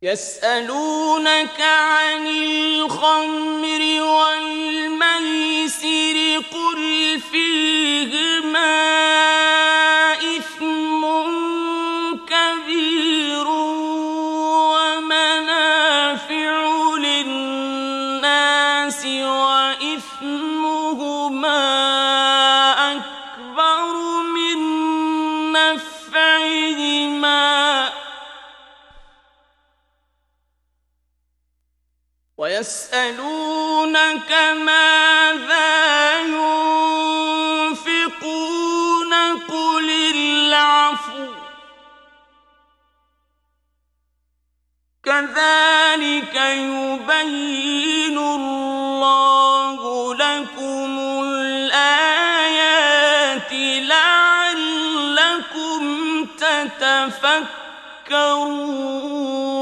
يسألونك عن الخمر والميسر قل فيهما إثم كبير ومنافع للناس وإثمهما أكبر من نفعهما ويسألونك ماذا ينفقون قل العفو كذلك يبين الله لكم الآيات لعلكم تتفكرون